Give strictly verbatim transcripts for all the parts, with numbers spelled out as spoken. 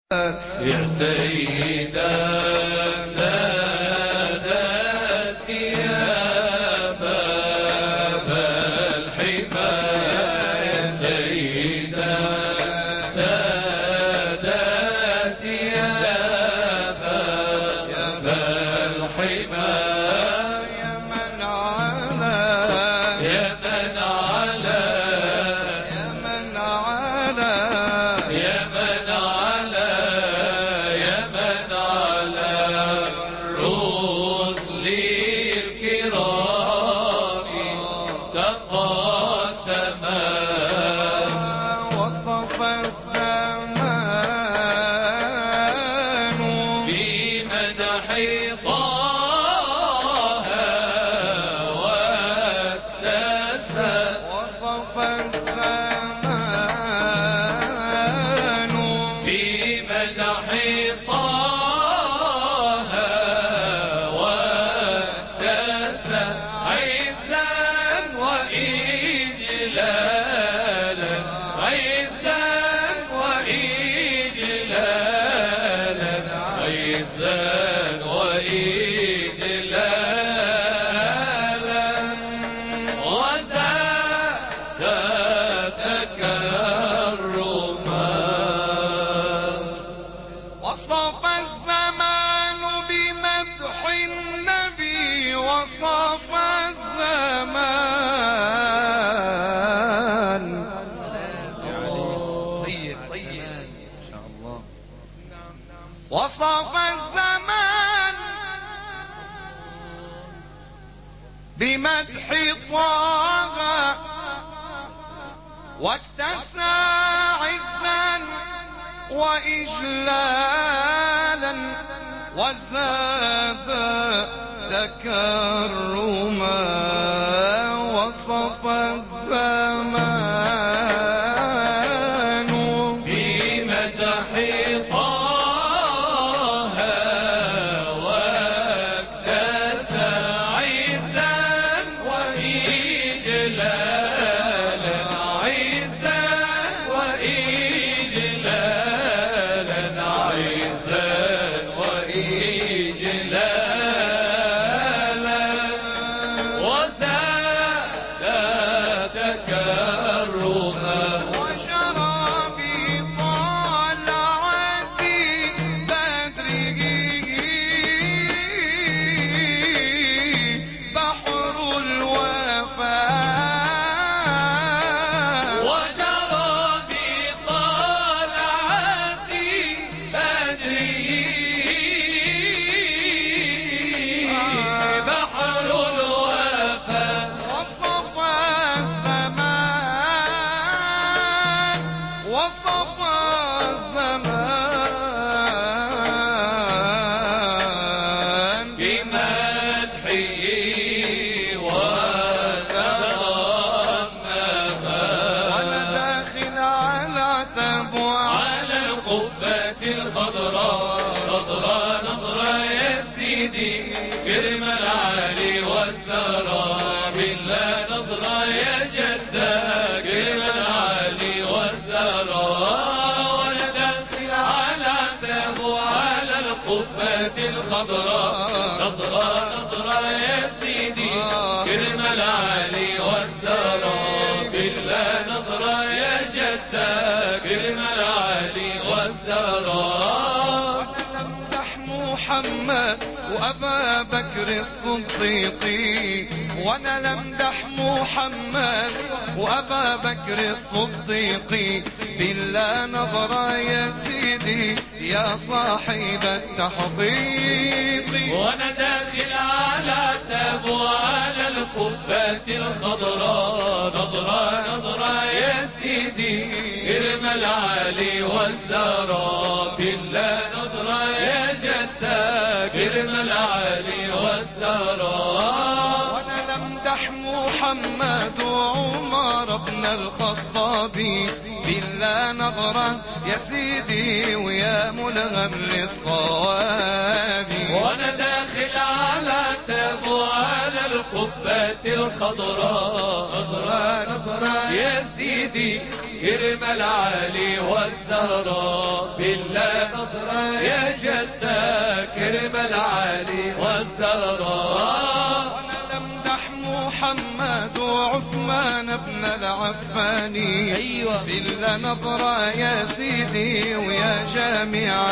يا سيد السادات يا باب الحمى، يا سيد السادات يا باب الحمى، يا من على يا من على يا من على يا من على يا من على الرسل الكرام تقدما، وصف الزمان بمدح طه واكتسى، وصف الزمان بمدح طه واكتسى، عزا وإجلالا، عزا وإجلالا، عزا وإجلالا، وزاد تكرما. وصف الزمان بمدح النبي، وصف الزمان طيب طيب ان شاء الله. وصف الزمان بمدح طه واكتسى عزا وإجلالا، وزاد تكرما. وصف الزمان بمدح طه واكتسى عزا وإجلالا، عزا وإجلالا، عزا وإجلالا، وزاد تكرما. وجرى بطلعة بدره بحر الوفاء، وجرى بطلعة بدره بحر الوفاء، وصف الزمان، وصف الزمان بمدحه وترنما، وانا داخل على تبوع على القبة الخضراء نظرة نظرة يا سيدي، كرم العالي والثراء، بالله نظرة يا جدة، كرم العالي والثراء، وانا داخل على تابو على القبة الخضراء نظرة نظرة يا سيدي، كرم العالي والثراء، بالله نظرة يا جدة، كرم العالي والثراء. نمدح محمد وأبا بكر الصديق، وانا نمدح محمد وأبا بكر الصديق، بالله نظرة يا سيدي يا صاحب التحقيق. وانا داخل على تابو على القبة الخضراء نظرة نظرة يا سيدي، كرم العالي والثراء، بالله نظرة يا جدة، كرم العالي والثراء. وانا نمدح محمد وعمر بن الخطاب، بالله نظرة يا سيدي ويا ملهم للصواب. وانا داخل على تابو على القبة الخضراء نظرة نظرة يا سيدي كرم العالي والزهراء بالله نظرة يا جدة كرم العالي والزهراء. وانا لمدح محمد وعثمان بن العفاني أيوة بالله نظرة يا سيدي ويا جامع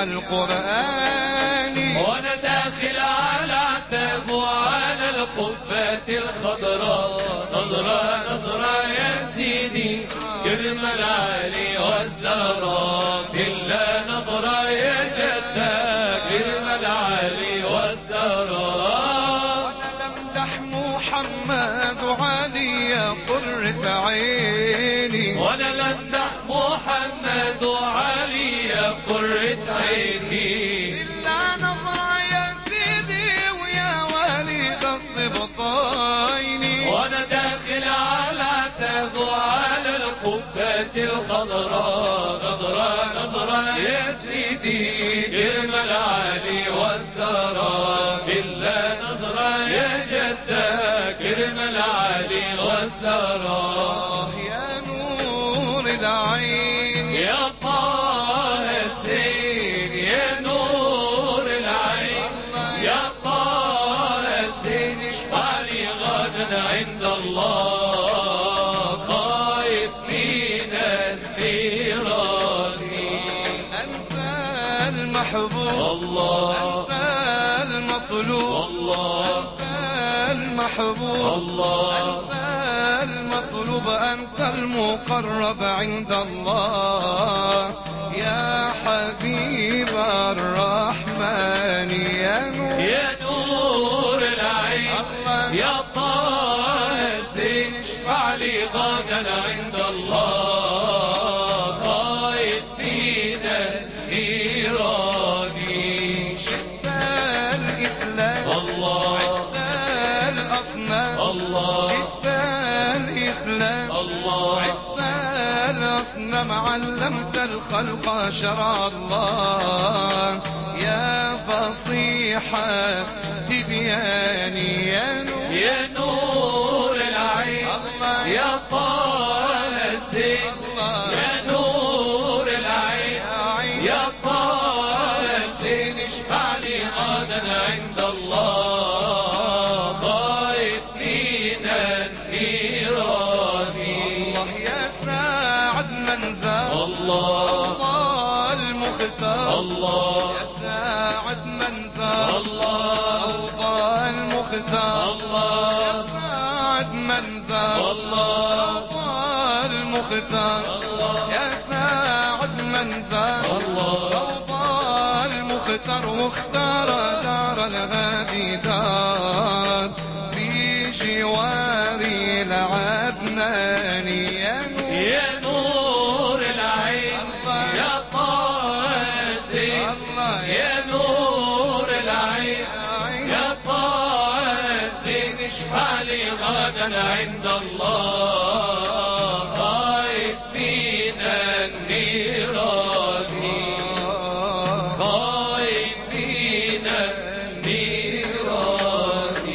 القرآن. وانا داخل على عتب وعلى القبة الخضراء نظرة نظرة يا سيدي كرم العالي والزهراء بالله نظرة يا جدة كرم العالي والزهراء. وانا لمدح محمد وعلي قرة عيني وانا لمدح محمد وعلي قرة عيني بالله نظرة يا سيدي ويا وليد الصبطين. وانا داخل على عتب وعلى القبة الخضراء نظرة نظرة يا سيدي كرم العالي والزهراء بالله نظرة يا جدة كرم العالي والزهراء. يا نور العين يا طه الزين يا نور العين يا طه الزين اشفع لي غدا عند الله خايف من النيران. أنت المحبوب الله أنت المطلوب الله أنت المحبوب الله أنت المطلوب أنت المقرب عند الله يا حبيب الرحمن. يا نور يا نور العين يا طه الزين اشفع لي غدا عند الله خايف من النيران. شئت الإسلام الله عدت الأصنام الله شئت الإسلام الله عدت الأصنام علمت الخلق شرع الله يا فصيحة تبياني. يا نور يا نور العين يا طه الزين يا نور العين يا طه الزين اشفع لي غدا عند الله خايف من النيران. الله يا ساعد من زار الله الله المختار الله يا ساعد من زار الله الله المختار الله يا ساعد من زار الله الله المختار يا ساعد من زار الله المختار واختار دار الهادي دار في جواري العدنان. يا نور يا نور العين يا طه الزين يا نور العين يا طه الزين اشفع لي غدا عند الله خايف من النيران خايف من النيران.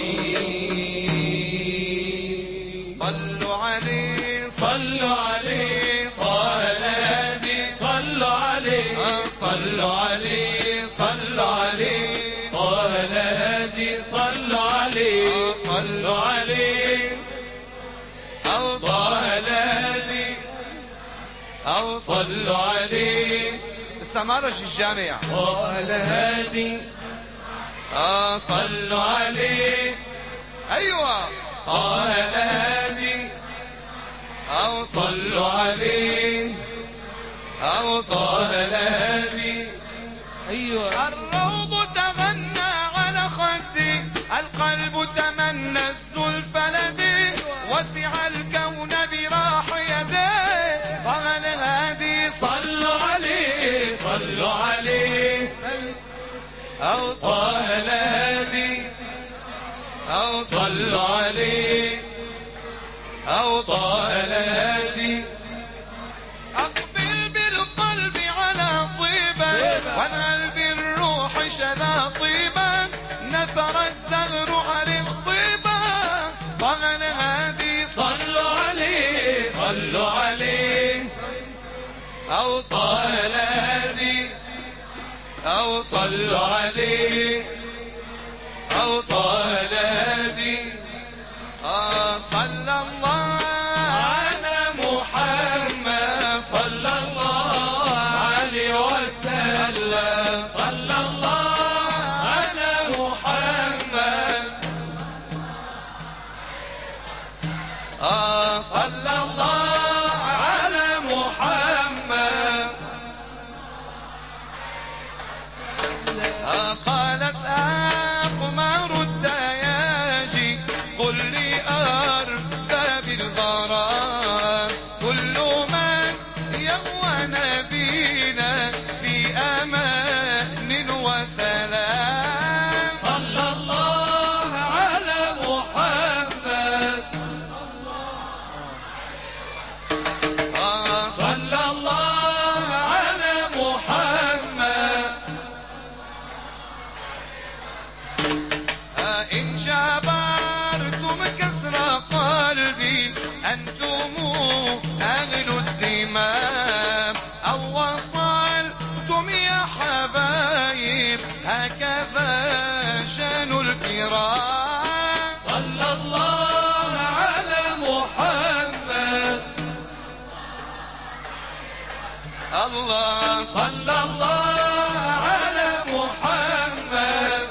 صلوا عليه صلوا عليه قال هادي صلوا عليه صلوا عليه صلوا عليه قال هادي صلوا عليه صلوا عليه أو قال هادي أو صلوا عليه استمرش الجامع قال هادي آه صل صلوا عليه أيوة قال هادي أو صل صلوا عليه أو طه طال الهادي. أيوة الروض تغنى على خدي القلب تمنى الزلف لدي وسع الكون براح يديه طه الهادي صل صلوا عليه صلوا عليه أو طه طال الهادي أو صل صلوا عليه أو طال طه الهادي. أقبل بالقلب على طيبة وانهل بالروح شذا طيبة نثر الزهر على الطيبة طه الهادي أو طالدي أو صلوا عليه أو طالدي آه صلى الله على محمد صلى الله عليه وسلم صلى الله على محمد آه صلى الله على محمد آه قالت أقمار الدياجي قل لي أرباب الغرام كل من يهوى نبينا في أمان وسلام صلى الله على محمد آه صلى الله على محمد آه إن جبرتم كسر قلبي أنتم أهل الزمام أو وصلتم يا حبايب هكذا شان الكرام صلى الله على محمد الله صلى الله على محمد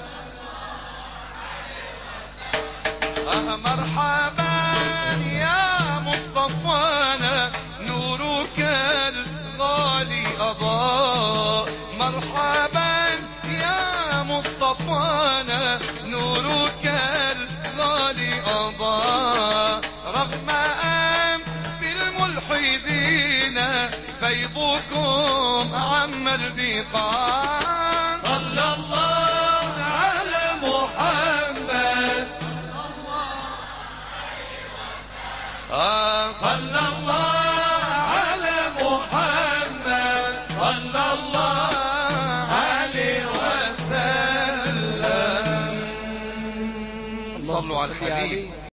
آه مرحبا يا مصطفانا نورك الغالي أضاء مرحبا يا مصطفانا نورك الغالي أضاء رغم أن في الملحدين فيضكم عم البقاع صلى الله على محمد آه صلى الله على محمد صلى الله عليه وسلم صلوا على الحبيب